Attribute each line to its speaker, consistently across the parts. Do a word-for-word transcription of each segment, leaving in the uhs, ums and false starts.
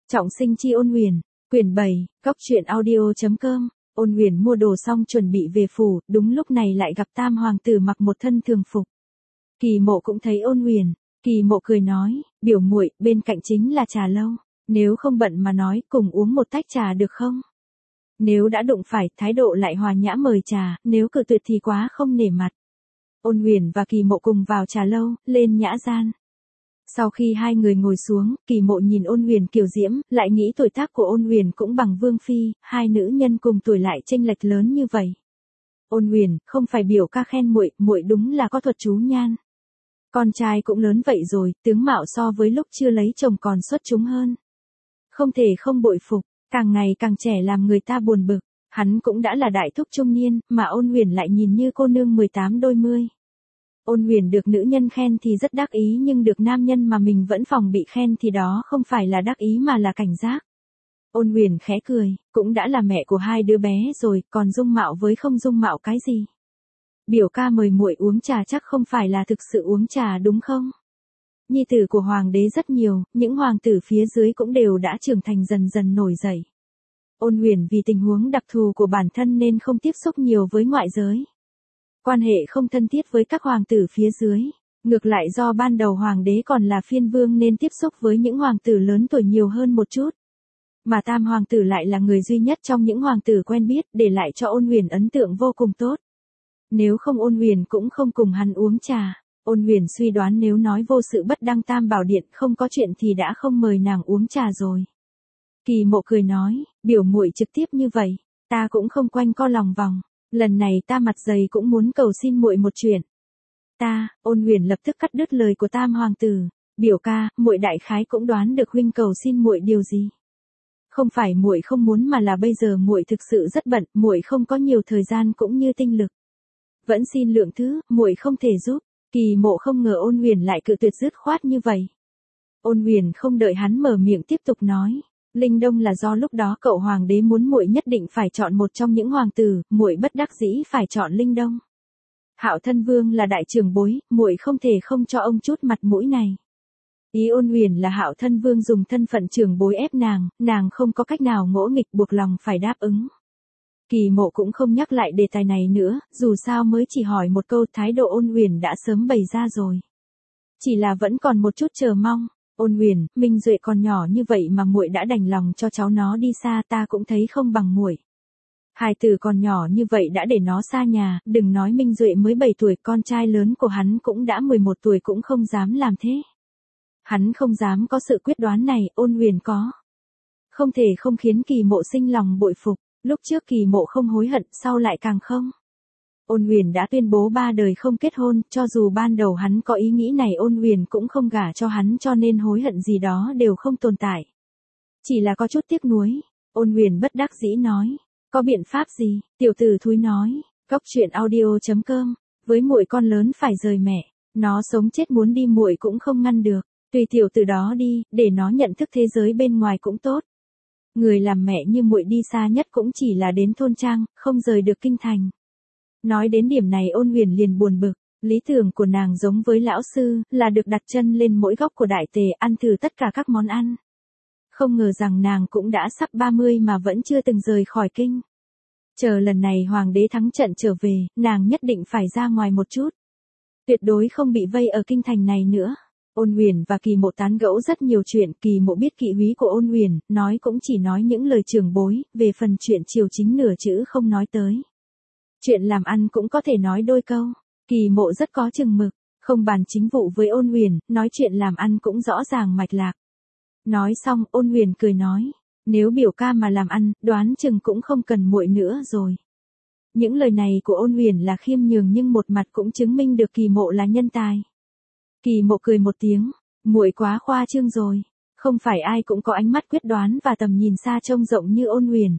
Speaker 1: Trọng sinh chi Ôn Huyền, quyển bảy, góc truyện audio chấm com. Ôn Huyền mua đồ xong chuẩn bị về phủ, đúng lúc này lại gặp Tam hoàng tử mặc một thân thường phục. Kỳ Mộ cũng thấy Ôn Huyền, Kỳ Mộ cười nói, biểu muội, bên cạnh chính là trà lâu, nếu không bận mà nói, cùng uống một tách trà được không? Nếu đã đụng phải, thái độ lại hòa nhã mời trà, nếu cự tuyệt thì quá không nể mặt. Ôn Huyền và Kỳ Mộ cùng vào trà lâu, lên nhã gian. Sau khi hai người ngồi xuống, Kỳ Mộ nhìn Ôn Huyền kiều diễm, lại nghĩ tuổi tác của Ôn Huyền cũng bằng Vương phi, hai nữ nhân cùng tuổi lại chênh lệch lớn như vậy. Ôn Huyền, không phải biểu ca khen muội, muội đúng là có thuật chú nhan. Con trai cũng lớn vậy rồi, tướng mạo so với lúc chưa lấy chồng còn xuất chúng hơn. Không thể không bội phục, càng ngày càng trẻ làm người ta buồn bực, hắn cũng đã là đại thúc trung niên, mà Ôn Huyền lại nhìn như cô nương mười tám đôi mươi. Ôn Huyền được nữ nhân khen thì rất đắc ý, nhưng được nam nhân mà mình vẫn phòng bị khen thì đó không phải là đắc ý mà là cảnh giác. Ôn Huyền khẽ cười, cũng đã là mẹ của hai đứa bé rồi, còn dung mạo với không dung mạo cái gì. Biểu ca mời muội uống trà chắc không phải là thực sự uống trà đúng không? Nhi tử của hoàng đế rất nhiều, những hoàng tử phía dưới cũng đều đã trưởng thành dần dần nổi dậy. Ôn Huyền vì tình huống đặc thù của bản thân nên không tiếp xúc nhiều với ngoại giới. Quan hệ không thân thiết với các hoàng tử phía dưới. Ngược lại do ban đầu hoàng đế còn là phiên vương nên tiếp xúc với những hoàng tử lớn tuổi nhiều hơn một chút. Mà Tam hoàng tử lại là người duy nhất trong những hoàng tử quen biết, để lại cho Ôn Huyền ấn tượng vô cùng tốt. Nếu không Ôn Huyền cũng không cùng hắn uống trà. Ôn Huyền suy đoán nếu nói vô sự bất đăng Tam bảo điện không có chuyện thì đã không mời nàng uống trà rồi. Kỳ Mộ cười nói, biểu muội trực tiếp như vậy, ta cũng không quanh co lòng vòng. Lần này ta mặt dày cũng muốn cầu xin muội một chuyện. Ta, Ôn Huyền lập tức cắt đứt lời của Tam hoàng tử, biểu ca, muội đại khái cũng đoán được huynh cầu xin muội điều gì. Không phải muội không muốn mà là bây giờ muội thực sự rất bận, muội không có nhiều thời gian cũng như tinh lực. Vẫn xin lượng thứ, muội không thể giúp. Kỳ Mộ không ngờ Ôn Huyền lại cự tuyệt dứt khoát như vậy. Ôn Huyền không đợi hắn mở miệng tiếp tục nói. Linh Đông là do lúc đó cậu hoàng đế muốn muội nhất định phải chọn một trong những hoàng tử, muội bất đắc dĩ phải chọn Linh Đông. Hạo Thân Vương là đại trưởng bối, muội không thể không cho ông chút mặt mũi này. Ý Ôn Huyền là Hạo Thân Vương dùng thân phận trưởng bối ép nàng, nàng không có cách nào ngỗ nghịch buộc lòng phải đáp ứng. Kỳ Mộ cũng không nhắc lại đề tài này nữa, dù sao mới chỉ hỏi một câu, thái độ Ôn Huyền đã sớm bày ra rồi. Chỉ là vẫn còn một chút chờ mong. Ôn Huyền, Minh Duệ còn nhỏ như vậy mà muội đã đành lòng cho cháu nó đi xa, ta cũng thấy không bằng muội. Hài tử còn nhỏ như vậy đã để nó xa nhà, đừng nói Minh Duệ mới bảy tuổi, con trai lớn của hắn cũng đã mười một tuổi cũng không dám làm thế. Hắn không dám có sự quyết đoán này, Ôn Huyền có. Không thể không khiến Kỳ Mộ sinh lòng bội phục, lúc trước Kỳ Mộ không hối hận, sau lại càng không. Ôn Huyền đã tuyên bố ba đời không kết hôn, cho dù ban đầu hắn có ý nghĩ này Ôn Huyền cũng không gả cho hắn, cho nên hối hận gì đó đều không tồn tại. Chỉ là có chút tiếc nuối. Ôn Huyền bất đắc dĩ nói, có biện pháp gì? Tiểu tử thúi nói, góc truyện audio chấm com, với muội con lớn phải rời mẹ, nó sống chết muốn đi muội cũng không ngăn được, tùy tiểu tử đó đi, để nó nhận thức thế giới bên ngoài cũng tốt. Người làm mẹ như muội đi xa nhất cũng chỉ là đến thôn trang, không rời được kinh thành. Nói đến điểm này Ôn Huyền liền buồn bực, lý tưởng của nàng giống với lão sư, là được đặt chân lên mỗi góc của đại tề, ăn thử tất cả các món ăn. Không ngờ rằng nàng cũng đã sắp ba mươi mà vẫn chưa từng rời khỏi kinh. Chờ lần này hoàng đế thắng trận trở về, nàng nhất định phải ra ngoài một chút. Tuyệt đối không bị vây ở kinh thành này nữa. Ôn Huyền và Kỳ Mộ tán gẫu rất nhiều chuyện, Kỳ Mộ biết kỵ húy của Ôn Huyền, nói cũng chỉ nói những lời trưởng bối, về phần chuyện triều chính nửa chữ không nói tới. Chuyện làm ăn cũng có thể nói đôi câu, Kỳ Mộ rất có chừng mực, không bàn chính vụ với Ôn Huyền, nói chuyện làm ăn cũng rõ ràng mạch lạc. Nói xong Ôn Huyền cười nói, nếu biểu ca mà làm ăn, đoán chừng cũng không cần muội nữa rồi. Những lời này của Ôn Huyền là khiêm nhường nhưng một mặt cũng chứng minh được Kỳ Mộ là nhân tài. Kỳ Mộ cười một tiếng, muội quá khoa trương rồi, không phải ai cũng có ánh mắt quyết đoán và tầm nhìn xa trông rộng như Ôn Huyền.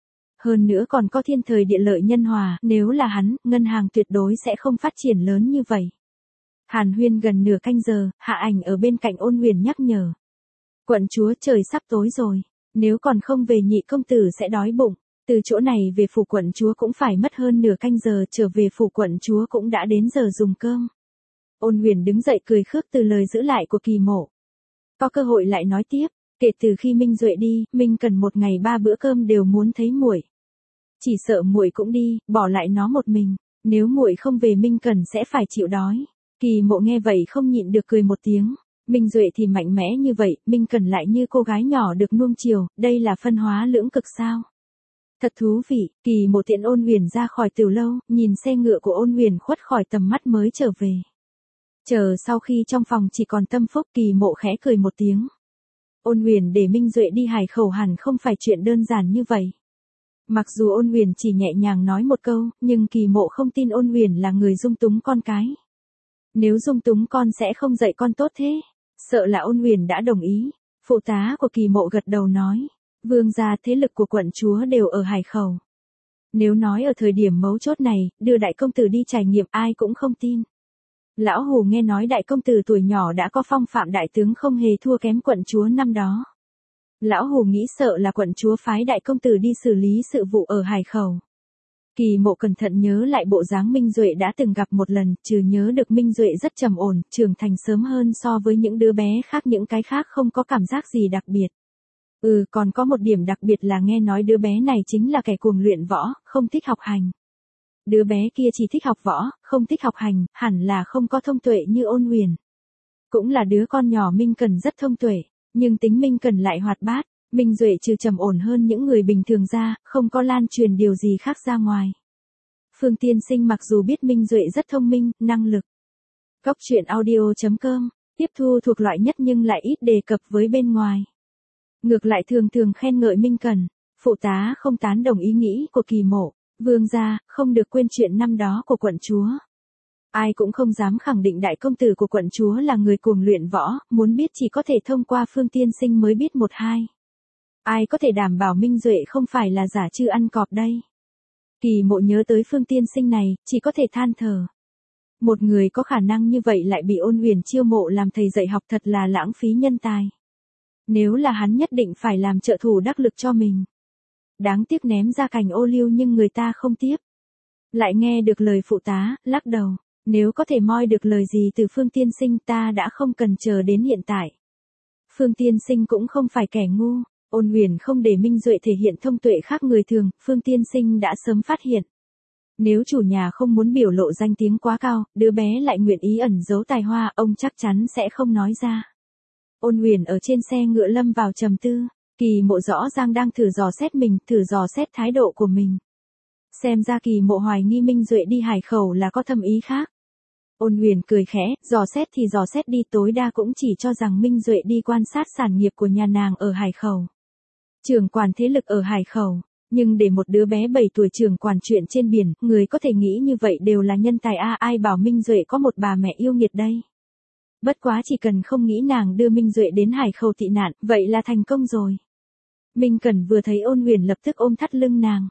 Speaker 1: Hơn nữa còn có thiên thời địa lợi nhân hòa, nếu là hắn, ngân hàng tuyệt đối sẽ không phát triển lớn như vậy. Hàn huyên gần nửa canh giờ, Hạ Ảnh ở bên cạnh Ôn Huyền nhắc nhở. Quận chúa, trời sắp tối rồi, nếu còn không về nhị công tử sẽ đói bụng, từ chỗ này về phủ quận chúa cũng phải mất hơn nửa canh giờ, trở về phủ quận chúa cũng đã đến giờ dùng cơm. Ôn Huyền đứng dậy cười khước từ lời giữ lại của Kỳ Mộ. Có cơ hội lại nói tiếp, Kể từ khi Minh Duệ đi, Minh Cần một ngày ba bữa cơm đều muốn thấy muội. Chỉ sợ muội cũng đi, bỏ lại nó một mình, nếu muội không về Minh Cần sẽ phải chịu đói. Kỳ Mộ nghe vậy không nhịn được cười một tiếng. Minh Duệ thì mạnh mẽ như vậy, Minh Cần lại như cô gái nhỏ được nuông chiều, đây là phân hóa lưỡng cực sao? Thật thú vị. Kỳ Mộ tiện Ôn Huyền ra khỏi Tiểu lâu, nhìn xe ngựa của Ôn Huyền khuất khỏi tầm mắt mới trở về. Chờ sau khi trong phòng chỉ còn Tâm Phúc, Kỳ Mộ khẽ cười một tiếng. Ôn Huyền để Minh Duệ đi Hải Khẩu hẳn không phải chuyện đơn giản như vậy. Mặc dù Ôn Huyền chỉ nhẹ nhàng nói một câu, nhưng Kỳ Mộ không tin Ôn Huyền là người dung túng con cái. Nếu dung túng con sẽ không dạy con tốt thế. Sợ là Ôn Huyền đã đồng ý. Phụ tá của Kỳ Mộ gật đầu nói. Vương gia thế lực của quận chúa đều ở Hải Khẩu. Nếu nói ở thời điểm mấu chốt này, đưa đại công tử đi trải nghiệm ai cũng không tin. Lão Hù nghe nói đại công tử tuổi nhỏ đã có phong phạm đại tướng không hề thua kém quận chúa năm đó. Lão Hù nghĩ sợ là quận chúa phái đại công tử đi xử lý sự vụ ở Hải Khẩu. Kỳ Mộ cẩn thận nhớ lại bộ dáng Minh Duệ đã từng gặp một lần, trừ nhớ được Minh Duệ rất trầm ổn, trưởng thành sớm hơn so với những đứa bé khác, những cái khác không có cảm giác gì đặc biệt. Ừ, còn có một điểm đặc biệt là nghe nói đứa bé này chính là kẻ cuồng luyện võ, không thích học hành. Đứa bé kia chỉ thích học võ, không thích học hành, hẳn là không có thông tuệ như Ôn Huyền. Cũng là đứa con nhỏ Minh Cần rất thông tuệ, nhưng tính Minh Cần lại hoạt bát. Minh Duệ trừ trầm ổn hơn những người bình thường ra, không có lan truyền điều gì khác ra ngoài. Phương Tiên Sinh mặc dù biết Minh Duệ rất thông minh, năng lực. Góc truyện audio chấm com, tiếp thu thuộc loại nhất nhưng lại ít đề cập với bên ngoài. Ngược lại thường thường khen ngợi Minh Cần. Phụ tá không tán đồng ý nghĩ của Kỳ Mộ. Vương gia, không được quên chuyện năm đó của quận chúa. Ai cũng không dám khẳng định đại công tử của quận chúa là người cuồng luyện võ, muốn biết chỉ có thể thông qua Phương Tiên Sinh mới biết một hai. Ai có thể đảm bảo Minh Duệ không phải là giả chư ăn cọp đây? Kỳ Mộ nhớ tới Phương Tiên Sinh này, chỉ có thể than thở. Một người có khả năng như vậy lại bị Ôn Huyền chiêu mộ làm thầy dạy học thật là lãng phí nhân tài. Nếu là hắn nhất định phải làm trợ thủ đắc lực cho mình. Đáng tiếc ném ra cành ô liu nhưng người ta không tiếp. Lại nghe được lời phụ tá, lắc đầu. Nếu có thể moi được lời gì từ Phương Tiên Sinh ta đã không cần chờ đến hiện tại. Phương Tiên Sinh cũng không phải kẻ ngu. Ôn Huyền không để Minh Duệ thể hiện thông tuệ khác người thường, Phương Tiên Sinh đã sớm phát hiện. Nếu chủ nhà không muốn biểu lộ danh tiếng quá cao, đứa bé lại nguyện ý ẩn giấu tài hoa, ông chắc chắn sẽ không nói ra. Ôn Huyền ở trên xe ngựa lâm vào trầm tư. Kỳ Mộ rõ ràng đang thử dò xét mình, thử dò xét thái độ của mình. Xem ra Kỳ Mộ hoài nghi Minh Duệ đi Hải Khẩu là có thâm ý khác. Ôn Huyền cười khẽ, dò xét thì dò xét đi, tối đa cũng chỉ cho rằng Minh Duệ đi quan sát sản nghiệp của nhà nàng ở Hải Khẩu. Trưởng quản thế lực ở Hải Khẩu, nhưng để một đứa bé bảy tuổi trưởng quản chuyện trên biển, người có thể nghĩ như vậy đều là nhân tài a, ai bảo Minh Duệ có một bà mẹ yêu nghiệt đây. Bất quá chỉ cần không nghĩ nàng đưa Minh Duệ đến Hải Khẩu tị nạn, vậy là thành công rồi. Minh Cần vừa thấy Ôn Huyền lập tức ôm thắt lưng nàng.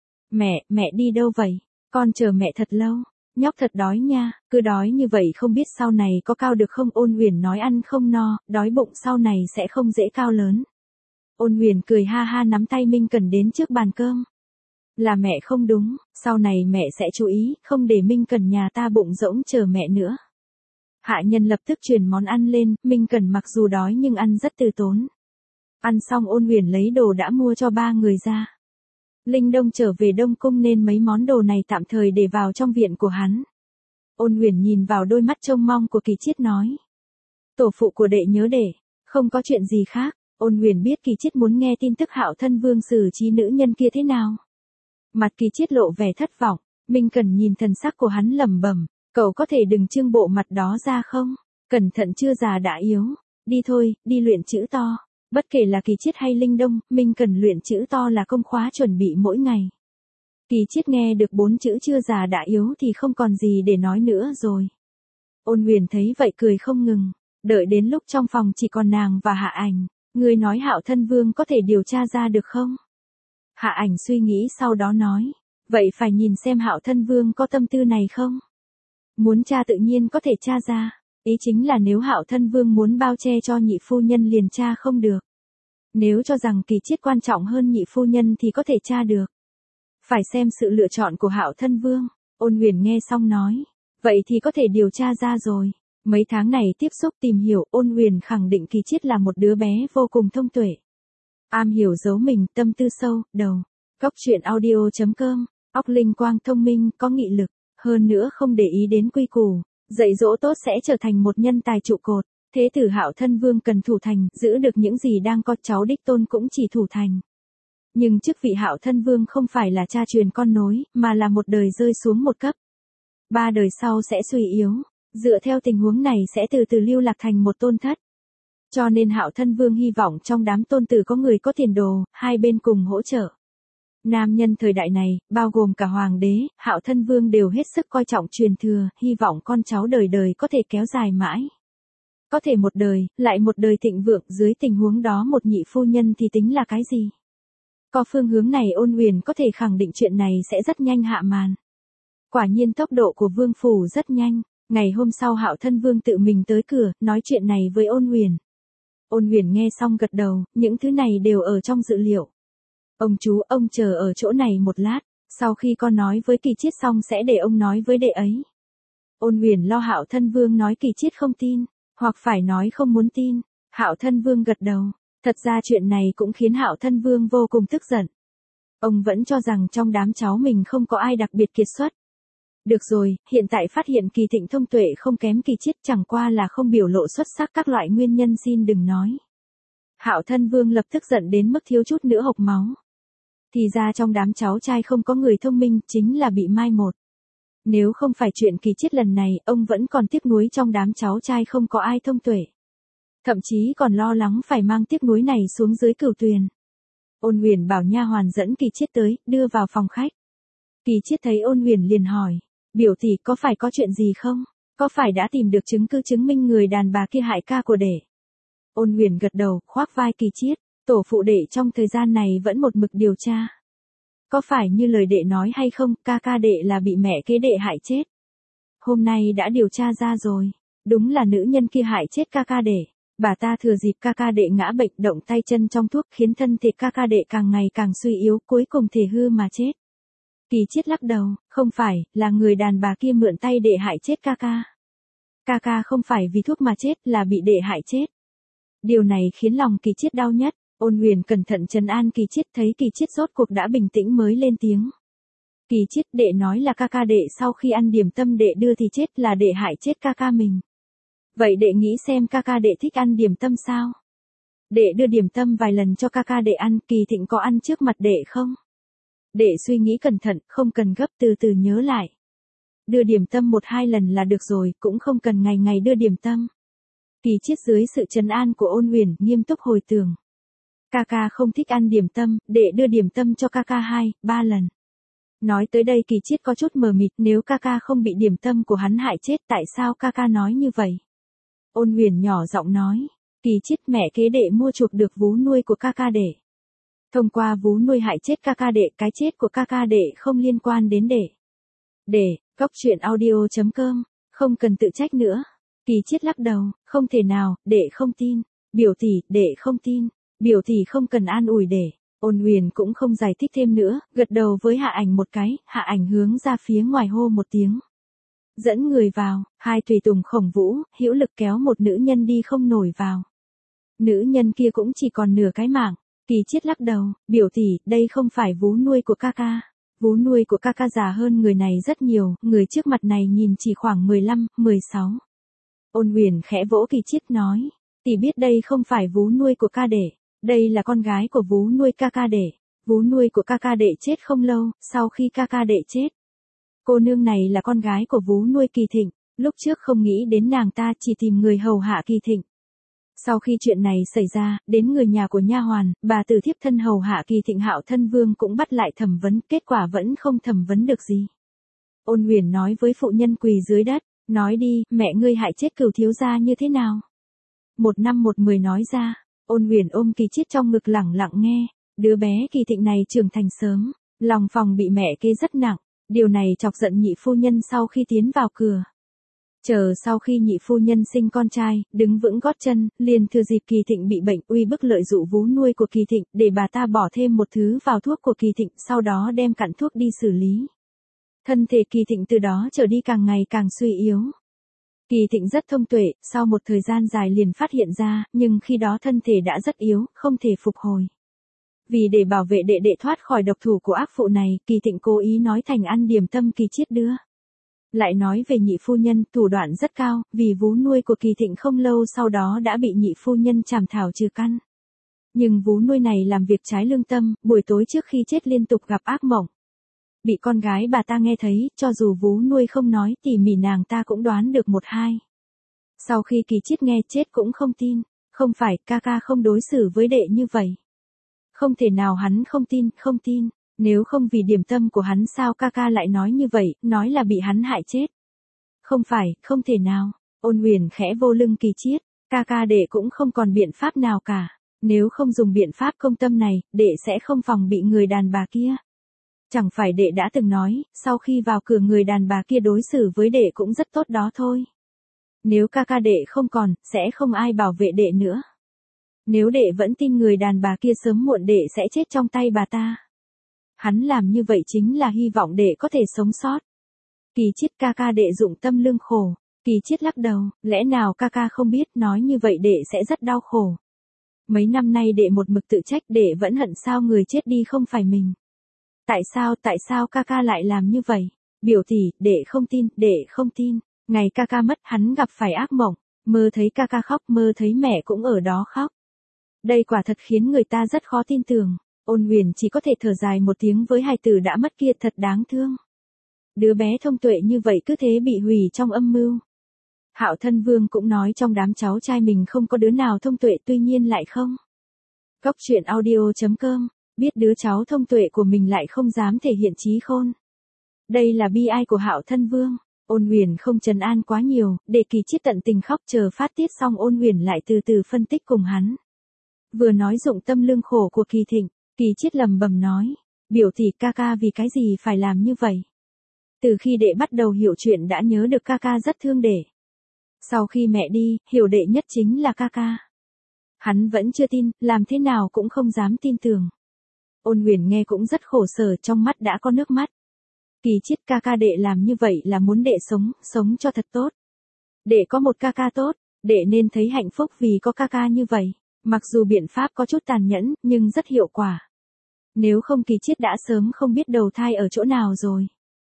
Speaker 1: Mẹ, mẹ đi đâu vậy? Con chờ mẹ thật lâu. Nhóc thật đói nha, cứ đói như vậy không biết sau này có cao được không? Ôn Huyền nói ăn không no, đói bụng sau này sẽ không dễ cao lớn. Ôn Huyền cười ha ha nắm tay Minh Cần đến trước bàn cơm. Là mẹ không đúng, sau này mẹ sẽ chú ý, không để Minh Cần nhà ta bụng rỗng chờ mẹ nữa. Hạ nhân lập tức truyền món ăn lên, Minh Cần mặc dù đói nhưng ăn rất từ tốn. Ăn xong Ôn Huyền lấy đồ đã mua cho ba người ra. Linh Đông trở về Đông Cung nên mấy món đồ này tạm thời để vào trong viện của hắn. Ôn Huyền nhìn vào đôi mắt trông mong của Kỳ Chiết nói. Tổ phụ của đệ nhớ để, không có chuyện gì khác. Ôn Huyền biết Kỳ Chiết muốn nghe tin tức Hạo Thân Vương xử trí nữ nhân kia thế nào. Mặt Kỳ Chiết lộ vẻ thất vọng, Minh Cần nhìn thần sắc của hắn lẩm bẩm, cậu có thể đừng trương bộ mặt đó ra không? Cẩn thận chưa già đã yếu, đi thôi, đi luyện chữ to. Bất kể là Kỳ Chiết hay Linh Đông, Minh Cần luyện chữ to là công khóa chuẩn bị mỗi ngày. Kỳ Chiết nghe được bốn chữ chưa già đã yếu thì không còn gì để nói nữa rồi. Ôn Huyền thấy vậy cười không ngừng, đợi đến lúc trong phòng chỉ còn nàng và Hạ Ảnh, ngươi nói Hạo Thân Vương có thể điều tra ra được không? Hạ Ảnh suy nghĩ sau đó nói, vậy phải nhìn xem Hạo Thân Vương có tâm tư này không? Muốn tra tự nhiên có thể tra ra. Ý chính là nếu Hạo Thân Vương muốn bao che cho nhị phu nhân liền tra không được. Nếu cho rằng Kỳ Chiết quan trọng hơn nhị phu nhân thì có thể tra được. Phải xem sự lựa chọn của Hạo Thân Vương. Ôn Huyền nghe xong nói, vậy thì có thể điều tra ra rồi. Mấy tháng này tiếp xúc tìm hiểu, Ôn Huyền khẳng định Kỳ Chiết là một đứa bé vô cùng thông tuệ. Am hiểu giấu mình, tâm tư sâu, đầu. Góc truyện audio chấm com, óc linh quang thông minh, có nghị lực, hơn nữa không để ý đến quy củ, dạy dỗ tốt sẽ trở thành một nhân tài trụ cột. Thế tử Hạo Thân Vương cần thủ thành, giữ được những gì đang có, cháu đích tôn cũng chỉ thủ thành. Nhưng chức vị Hạo Thân Vương không phải là cha truyền con nối, mà là một đời rơi xuống một cấp. Ba đời sau sẽ suy yếu, dựa theo tình huống này sẽ từ từ lưu lạc thành một tôn thất. Cho nên Hạo Thân Vương hy vọng trong đám tôn tử có người có tiền đồ, hai bên cùng hỗ trợ. Nam nhân thời đại này, bao gồm cả hoàng đế, Hạo Thân Vương đều hết sức coi trọng truyền thừa, hy vọng con cháu đời đời có thể kéo dài mãi. Có thể một đời, lại một đời thịnh vượng, dưới tình huống đó một nhị phu nhân thì tính là cái gì? Có phương hướng này Ôn Huyền có thể khẳng định chuyện này sẽ rất nhanh hạ màn. Quả nhiên tốc độ của Vương phủ rất nhanh, ngày hôm sau Hạo Thân Vương tự mình tới cửa, nói chuyện này với Ôn Huyền. Ôn Huyền nghe xong gật đầu, những thứ này đều ở trong dự liệu. Ông chú, ông chờ ở chỗ này một lát, sau khi con nói với Kỳ Chiết xong sẽ để ông nói với đệ ấy. Ôn Huyền lo Hạo Thân Vương nói Kỳ Chiết không tin, hoặc phải nói không muốn tin. Hạo Thân Vương gật đầu. Thật ra chuyện này cũng khiến Hạo Thân Vương vô cùng tức giận. Ông vẫn cho rằng trong đám cháu mình không có ai đặc biệt kiệt xuất. Được rồi, hiện tại phát hiện Kỳ Thịnh thông tuệ không kém Kỳ Chiết, chẳng qua là không biểu lộ xuất sắc, các loại nguyên nhân xin đừng nói. Hạo Thân Vương lập tức giận đến mức thiếu chút nữa hộc máu. Thì ra trong đám cháu trai không có người thông minh, chính là bị mai một. Nếu không phải chuyện Kỳ Chiết lần này, ông vẫn còn tiếc nuối trong đám cháu trai không có ai thông tuệ. Thậm chí còn lo lắng phải mang tiếc nuối này xuống dưới Cửu Tuyền. Ôn Huyền bảo nha hoàn dẫn Kỳ Chiết tới, đưa vào phòng khách. Kỳ Chiết thấy Ôn Huyền liền hỏi, biểu tỷ có phải có chuyện gì không? Có phải đã tìm được chứng cứ chứng minh người đàn bà kia hại ca của đệ? Ôn Huyền gật đầu, khoác vai Kỳ Chiết, tổ phụ đệ trong thời gian này vẫn một mực điều tra. Có phải như lời đệ nói hay không, ca ca đệ là bị mẹ kế đệ hại chết? Hôm nay đã điều tra ra rồi, đúng là nữ nhân kia hại chết ca ca đệ. Bà ta thừa dịp ca ca đệ ngã bệnh động tay chân trong thuốc khiến thân thể ca ca đệ càng ngày càng suy yếu, cuối cùng thể hư mà chết. Kỳ Chiết lắc đầu, không phải, là người đàn bà kia mượn tay đệ hại chết ca ca. Ca ca không phải vì thuốc mà chết, là bị đệ hại chết. Điều này khiến lòng Kỳ Chiết đau nhất. Ôn Huyền cẩn thận trấn an Kỳ Chiết, thấy Kỳ Chiết rốt cuộc đã bình tĩnh mới lên tiếng. Kỳ Chiết, đệ nói là ca ca đệ sau khi ăn điểm tâm đệ đưa thì chết, là đệ hại chết ca ca mình. Vậy đệ nghĩ xem ca ca đệ thích ăn điểm tâm sao? Đệ đưa điểm tâm vài lần cho ca ca đệ ăn, Kỳ Thịnh có ăn trước mặt đệ không? Đệ suy nghĩ cẩn thận, không cần gấp, từ từ nhớ lại. Đưa điểm tâm một hai lần là được rồi, cũng không cần ngày ngày đưa điểm tâm. Kỳ Chiết dưới sự trấn an của Ôn Huyền, nghiêm túc hồi tưởng. Ca ca không thích ăn điểm tâm, đệ đưa điểm tâm cho ca ca hai, ba lần. Nói tới đây Kỳ Chiết có chút mờ mịt, nếu ca ca không bị điểm tâm của hắn hại chết, tại sao ca ca nói như vậy? Ôn Huyền nhỏ giọng nói, Kỳ Chiết, mẹ kế đệ mua chuộc được vú nuôi của ca ca đệ. Thông qua vú nuôi hại chết ca ca đệ, cái chết của ca ca đệ không liên quan đến đệ. Đệ, góc truyện audio chấm com, không cần tự trách nữa. Kỳ Chiết lắc đầu, không thể nào, đệ không tin. Biểu tỷ, đệ không tin. Biểu tỷ không cần an ủi đệ. Ôn Huyền cũng không giải thích thêm nữa, gật đầu với Hạ Ảnh một cái, Hạ Ảnh hướng ra phía ngoài hô một tiếng. Dẫn người vào, hai tùy tùng Khổng Vũ, hữu lực kéo một nữ nhân đi không nổi vào. Nữ nhân kia cũng chỉ còn nửa cái mạng. Kỳ Chiết lắc đầu, biểu tỷ, đây không phải vú nuôi của ca ca. Vú nuôi của ca ca già hơn người này rất nhiều, người trước mặt này nhìn chỉ khoảng mười lăm, mười sáu. Ôn Huyền khẽ vỗ Kỳ Chiết nói, tỷ biết đây không phải vú nuôi của ca đệ, đây là con gái của vú nuôi ca ca đệ. Vú nuôi của ca ca đệ chết không lâu, sau khi ca ca đệ chết. Cô nương này là con gái của vú nuôi Kỳ Thịnh, lúc trước không nghĩ đến nàng ta, chỉ tìm người hầu hạ Kỳ Thịnh. Sau khi chuyện này xảy ra, đến người nhà của nha hoàn, bà tử thiếp thân hầu hạ Kỳ Thịnh Hạo Thân Vương cũng bắt lại thẩm vấn, kết quả vẫn không thẩm vấn được gì. Ôn Huyền nói với phụ nhân quỳ dưới đất, nói đi, mẹ ngươi hại chết Cửu thiếu gia như thế nào? Một năm một mười nói ra. Ôn Huyền ôm Kỳ Chiết trong ngực lẳng lặng nghe, đứa bé Kỳ Thịnh này trưởng thành sớm, lòng phòng bị mẹ kế rất nặng, điều này chọc giận nhị phu nhân sau khi tiến vào cửa. Chờ sau khi nhị phu nhân sinh con trai, đứng vững gót chân, liền thừa dịp Kỳ Thịnh bị bệnh, uy bức lợi dụ vú nuôi của Kỳ Thịnh, để bà ta bỏ thêm một thứ vào thuốc của Kỳ Thịnh, sau đó đem cặn thuốc đi xử lý. Thân thể Kỳ Thịnh từ đó trở đi càng ngày càng suy yếu. Kỳ Thịnh rất thông tuệ, sau một thời gian dài liền phát hiện ra, nhưng khi đó thân thể đã rất yếu, không thể phục hồi. Vì để bảo vệ đệ đệ thoát khỏi độc thủ của ác phụ này, Kỳ Thịnh cố ý nói thành ăn điểm tâm Kỳ Chiết đưa. Lại nói về nhị phu nhân, thủ đoạn rất cao, vì vú nuôi của Kỳ Thịnh không lâu sau đó đã bị nhị phu nhân chảm thảo trừ căn. Nhưng vú nuôi này làm việc trái lương tâm, buổi tối trước khi chết liên tục gặp ác mộng. Bị con gái bà ta nghe thấy, cho dù vú nuôi không nói tỉ mỉ nàng ta cũng đoán được một hai. Sau khi Kỳ Chiết nghe chết cũng không tin, không phải, ca ca không đối xử với đệ như vậy. Không thể nào hắn không tin, không tin, nếu không vì điểm tâm của hắn sao ca ca lại nói như vậy, nói là bị hắn hại chết. Không phải, không thể nào, Ôn Huyền khẽ vô lưng Kỳ Chiết, ca ca đệ cũng không còn biện pháp nào cả, nếu không dùng biện pháp công tâm này, đệ sẽ không phòng bị người đàn bà kia. Chẳng phải đệ đã từng nói, sau khi vào cửa người đàn bà kia đối xử với đệ cũng rất tốt đó thôi. Nếu ca ca đệ không còn, sẽ không ai bảo vệ đệ nữa. Nếu đệ vẫn tin người đàn bà kia sớm muộn đệ sẽ chết trong tay bà ta. Hắn làm như vậy chính là hy vọng đệ có thể sống sót. Kỳ Chiết ca ca đệ dụng tâm lương khổ. Kỳ Chiết lắc đầu, lẽ nào ca ca không biết nói như vậy đệ sẽ rất đau khổ. Mấy năm nay đệ một mực tự trách đệ vẫn hận sao người chết đi không phải mình. Tại sao, tại sao ca ca lại làm như vậy? Biểu tỷ, đệ không tin, đệ không tin. Ngày ca ca mất hắn gặp phải ác mộng, mơ thấy ca ca khóc, mơ thấy mẹ cũng ở đó khóc. Đây quả thật khiến người ta rất khó tin tưởng. Ôn Huyền chỉ có thể thở dài một tiếng với hài tử đã mất kia, thật đáng thương. Đứa bé thông tuệ như vậy cứ thế bị hủy trong âm mưu. Hạo Thân Vương cũng nói trong đám cháu trai mình không có đứa nào thông tuệ, tuy nhiên lại không. Góc truyện audio chấm com, biết đứa cháu thông tuệ của mình lại không dám thể hiện trí khôn. Đây là bi ai của Hạo Thân Vương. Ôn Huyền không trấn an quá nhiều, để Kỳ Chiết tận tình khóc chờ phát tiết xong Ôn Huyền lại từ từ phân tích cùng hắn. Vừa nói dụng tâm lương khổ của Kỳ Thịnh, Kỳ Chiết lầm bầm nói, biểu tỷ ca ca vì cái gì phải làm như vậy. Từ khi đệ bắt đầu hiểu chuyện đã nhớ được ca ca rất thương đệ. Sau khi mẹ đi, hiểu đệ nhất chính là ca ca. Hắn vẫn chưa tin, làm thế nào cũng không dám tin tưởng. Ôn Huyền nghe cũng rất khổ sở, trong mắt đã có nước mắt. Kỳ Chiết ca ca đệ làm như vậy là muốn đệ sống, sống cho thật tốt. Đệ có một ca ca tốt, đệ nên thấy hạnh phúc vì có ca ca như vậy. Mặc dù biện pháp có chút tàn nhẫn, nhưng rất hiệu quả. Nếu không Kỳ Chiết đã sớm không biết đầu thai ở chỗ nào rồi.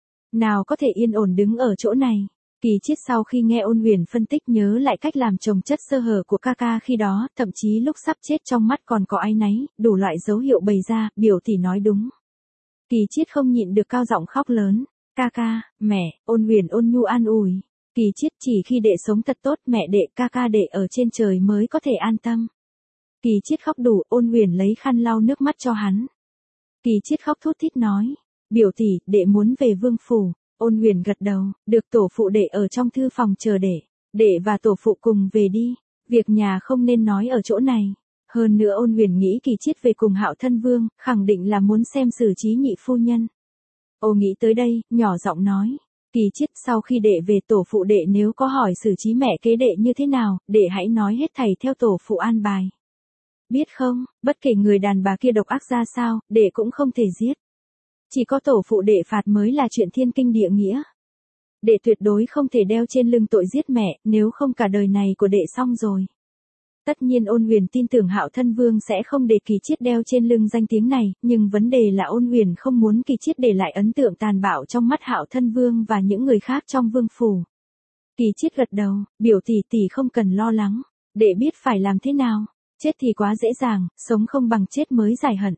Speaker 1: Nào có thể yên ổn đứng ở chỗ này. Kỳ Chiết sau khi nghe Ôn Huyền phân tích nhớ lại cách làm chồng chất sơ hở của ca ca khi đó, thậm chí lúc sắp chết trong mắt còn có áy náy, đủ loại dấu hiệu bày ra, biểu tỷ nói đúng. Kỳ Chiết không nhịn được cao giọng khóc lớn, ca ca, mẹ, Ôn Huyền ôn nhu an ủi. Kỳ Chiết chỉ khi đệ sống thật tốt mẹ đệ ca ca đệ ở trên trời mới có thể an tâm. Kỳ Chiết khóc đủ, Ôn Huyền lấy khăn lau nước mắt cho hắn. Kỳ Chiết khóc thút thít nói, biểu tỷ, đệ muốn về vương phủ. Ôn Huyền gật đầu, được tổ phụ đệ ở trong thư phòng chờ đệ. Đệ và tổ phụ cùng về đi, việc nhà không nên nói ở chỗ này. Hơn nữa Ôn Huyền nghĩ Kỳ Chiết về cùng Hạo Thân Vương, khẳng định là muốn xem xử trí nhị phu nhân. Ô nghĩ tới đây, nhỏ giọng nói, Kỳ Chiết sau khi đệ về tổ phụ đệ nếu có hỏi xử trí mẹ kế đệ như thế nào, đệ hãy nói hết thầy theo tổ phụ an bài. Biết không, bất kể người đàn bà kia độc ác ra sao, đệ cũng không thể giết. Chỉ có tổ phụ đệ phạt mới là chuyện thiên kinh địa nghĩa. Đệ tuyệt đối không thể đeo trên lưng tội giết mẹ, nếu không cả đời này của đệ xong rồi. Tất nhiên Ôn Huyền tin tưởng Hạo Thân Vương sẽ không để Kỳ Chiết đeo trên lưng danh tiếng này, nhưng vấn đề là Ôn Huyền không muốn Kỳ Chiết để lại ấn tượng tàn bạo trong mắt Hạo Thân Vương và những người khác trong vương phủ. Kỳ Chiết gật đầu, biểu tỷ tỷ không cần lo lắng, đệ biết phải làm thế nào. Chết thì quá dễ dàng, sống không bằng chết mới giải hận.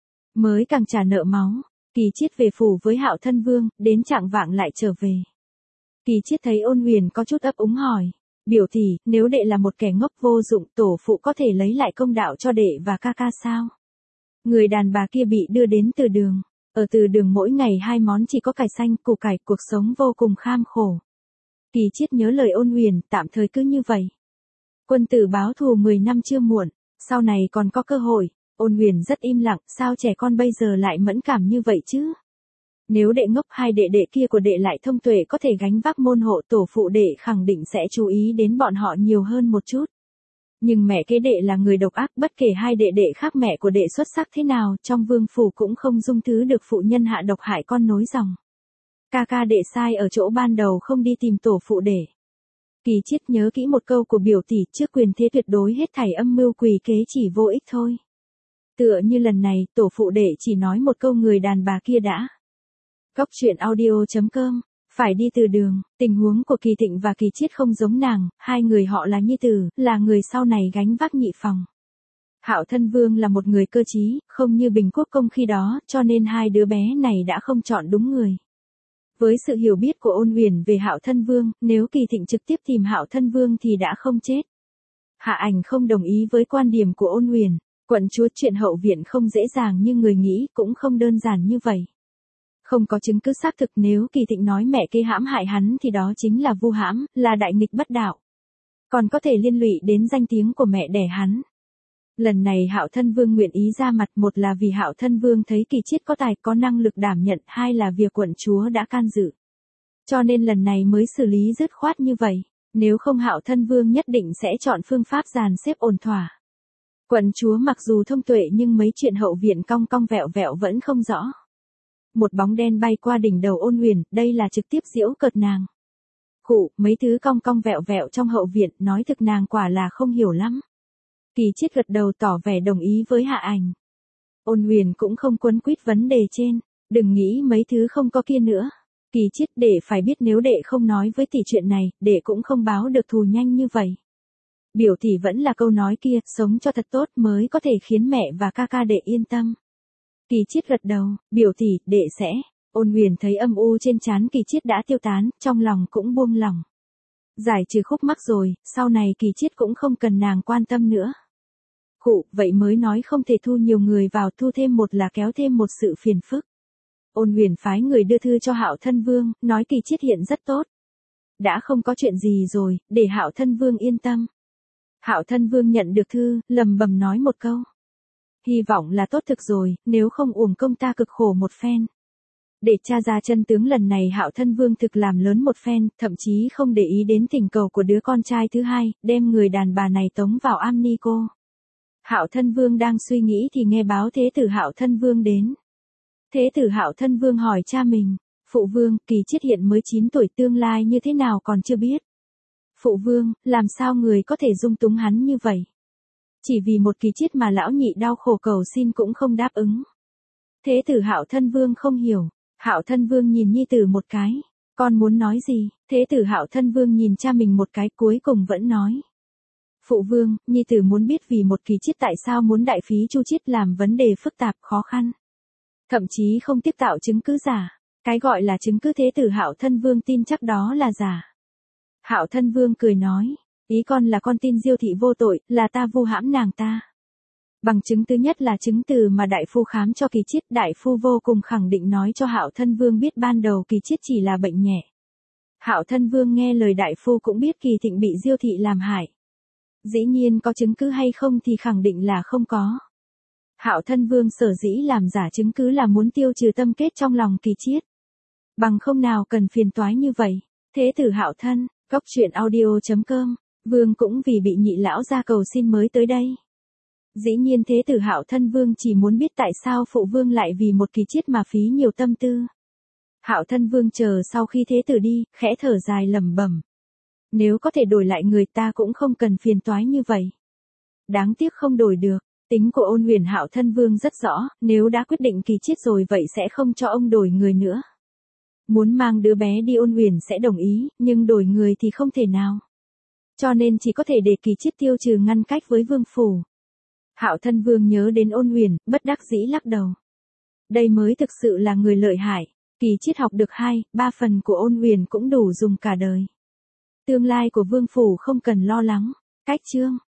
Speaker 1: Mới càng trả nợ máu. Kỳ Chiết về phủ với Hạo Thân Vương, đến chạng vạng lại trở về. Kỳ Chiết thấy Ôn Huyền có chút ấp úng hỏi, biểu tỷ, nếu đệ là một kẻ ngốc vô dụng, tổ phụ có thể lấy lại công đạo cho đệ và ca ca sao? Người đàn bà kia bị đưa đến từ đường, ở từ đường mỗi ngày hai món chỉ có cải xanh, củ cải, cuộc sống vô cùng kham khổ. Kỳ Chiết nhớ lời Ôn Huyền, tạm thời cứ như vậy. Quân tử báo thù mười năm chưa muộn, sau này còn có cơ hội. Ôn Huyền rất im lặng, sao trẻ con bây giờ lại mẫn cảm như vậy chứ? Nếu đệ ngốc hai đệ đệ kia của đệ lại thông tuệ có thể gánh vác môn hộ, tổ phụ đệ khẳng định sẽ chú ý đến bọn họ nhiều hơn một chút. Nhưng mẹ kế đệ là người độc ác, bất kể hai đệ đệ khác mẹ của đệ xuất sắc thế nào, trong vương phủ cũng không dung thứ được phụ nhân hạ độc hại con nối dòng. Ca ca đệ sai ở chỗ ban đầu không đi tìm tổ phụ đệ. Kỳ Chiết nhớ kỹ một câu của biểu tỷ, trước quyền thế tuyệt đối hết thảy âm mưu quỷ kế chỉ vô ích thôi. Tựa như lần này, tổ phụ đệ chỉ nói một câu người đàn bà kia đã. Góc truyện audio chấm com, phải đi từ đường, tình huống của Kỳ Thịnh và Kỳ Chiết không giống nàng, hai người họ là nhi tử, là người sau này gánh vác nhị phòng. Hạo Thân Vương là một người cơ trí, không như Bình Quốc Công khi đó, cho nên hai đứa bé này đã không chọn đúng người. Với sự hiểu biết của Ôn Huyền về Hạo Thân Vương, nếu Kỳ Thịnh trực tiếp tìm Hạo Thân Vương thì đã không chết. Hạ Ảnh không đồng ý với quan điểm của Ôn Huyền, quận chúa chuyện hậu viện không dễ dàng như người nghĩ, cũng không đơn giản như vậy. Không có chứng cứ xác thực, nếu Kỳ Thịnh nói mẹ kế hãm hại hắn thì đó chính là vu hãm, là đại nghịch bất đạo. Còn có thể liên lụy đến danh tiếng của mẹ đẻ hắn. Lần này Hạo Thân Vương nguyện ý ra mặt, một là vì Hạo Thân Vương thấy Kỳ Chiết có tài có năng lực đảm nhận, hai là việc quận chúa đã can dự. Cho nên lần này mới xử lý dứt khoát như vậy, nếu không Hạo Thân Vương nhất định sẽ chọn phương pháp dàn xếp ổn thỏa. Quận chúa mặc dù thông tuệ nhưng mấy chuyện hậu viện cong cong vẹo vẹo vẫn không rõ. Một bóng đen bay qua đỉnh đầu Ôn Huyền, đây là trực tiếp giễu cợt nàng. Khụ, mấy thứ cong cong vẹo vẹo trong hậu viện, nói thực nàng quả là không hiểu lắm. Kỳ Chiết gật đầu tỏ vẻ đồng ý với Hạ Ảnh. Ôn Huyền cũng không quấn quýt vấn đề trên, đừng nghĩ mấy thứ không có kia nữa. Kỳ Chiết, đệ phải biết nếu đệ không nói với tỷ chuyện này, đệ cũng không báo được thù nhanh như vậy. Biểu tỷ vẫn là câu nói kia, sống cho thật tốt mới có thể khiến mẹ và ca ca đệ yên tâm. Kỳ Chiết gật đầu, biểu tỷ, đệ sẽ. Ôn Huyền thấy âm u trên trán Kỳ Chiết đã tiêu tán, trong lòng cũng buông lỏng. Giải trừ khúc mắc rồi, sau này Kỳ Chiết cũng không cần nàng quan tâm nữa. Khụ, vậy mới nói không thể thu nhiều người vào, thu thêm một là kéo thêm một sự phiền phức. Ôn Huyền phái người đưa thư cho Hạo Thân Vương, nói Kỳ Chiết hiện rất tốt. Đã không có chuyện gì rồi, để Hạo Thân Vương yên tâm. Hạo Thân Vương nhận được thư, lầm bầm nói một câu. Hy vọng là tốt thực rồi, nếu không uổng công ta cực khổ một phen. Để tra ra chân tướng lần này Hạo Thân Vương thực làm lớn một phen, thậm chí không để ý đến tình cầu của đứa con trai thứ hai, đem người đàn bà này tống vào am ni cô. Hạo Thân Vương đang suy nghĩ thì nghe báo thế tử Hạo Thân Vương đến. Thế tử Hạo Thân Vương hỏi cha mình, phụ vương, Kỳ Chiết hiện mới chín tuổi, tương lai như thế nào còn chưa biết. Phụ vương, làm sao người có thể dung túng hắn như vậy? Chỉ vì một Kỳ Chiết mà lão nhị đau khổ cầu xin cũng không đáp ứng. Thế tử Hạo Thân Vương không hiểu, Hạo Thân Vương nhìn nhi tử một cái, con muốn nói gì? Thế tử Hạo Thân Vương nhìn cha mình một cái, cuối cùng vẫn nói. Phụ vương, nhi tử muốn biết vì một Kỳ Chiết tại sao muốn đại phí chu chiết làm vấn đề phức tạp khó khăn. Thậm chí không tiếp tạo chứng cứ giả, cái gọi là chứng cứ thế tử Hạo Thân Vương tin chắc đó là giả. Hạo Thân Vương cười nói, ý con là con tin Diêu thị vô tội, là ta vu hãm nàng ta. Bằng chứng thứ nhất là chứng từ mà đại phu khám cho Kỳ Chiết, đại phu vô cùng khẳng định nói cho Hạo Thân Vương biết ban đầu Kỳ Chiết chỉ là bệnh nhẹ. Hạo Thân Vương nghe lời đại phu cũng biết Kỳ Thịnh bị Diêu thị làm hại. Dĩ nhiên có chứng cứ hay không thì khẳng định là không có. Hạo Thân Vương sở dĩ làm giả chứng cứ là muốn tiêu trừ tâm kết trong lòng Kỳ Chiết. Bằng không nào cần phiền toái như vậy. Thế tử Hạo Thân, góc truyện audio chấm com, Vương cũng vì bị nhị lão ra cầu xin mới tới đây. Dĩ nhiên thế tử Hạo Thân Vương chỉ muốn biết tại sao phụ vương lại vì một Kỳ Chiết mà phí nhiều tâm tư. Hạo Thân Vương chờ sau khi thế tử đi, khẽ thở dài lẩm bẩm. Nếu có thể đổi lại người ta cũng không cần phiền toái như vậy. Đáng tiếc không đổi được, tính của Ôn Huyền Hạo Thân Vương rất rõ, nếu đã quyết định Kỳ Chiết rồi vậy sẽ không cho ông đổi người nữa. Muốn mang đứa bé đi Ôn Huyền sẽ đồng ý, nhưng đổi người thì không thể nào. Cho nên chỉ có thể để Kỳ Chiết tiêu trừ ngăn cách với vương phủ. Hạo Thân Vương nhớ đến Ôn Huyền, bất đắc dĩ lắc đầu. Đây mới thực sự là người lợi hại, Kỳ Chiết học được hai, ba phần của Ôn Huyền cũng đủ dùng cả đời. Tương lai của vương phủ không cần lo lắng. Cách chương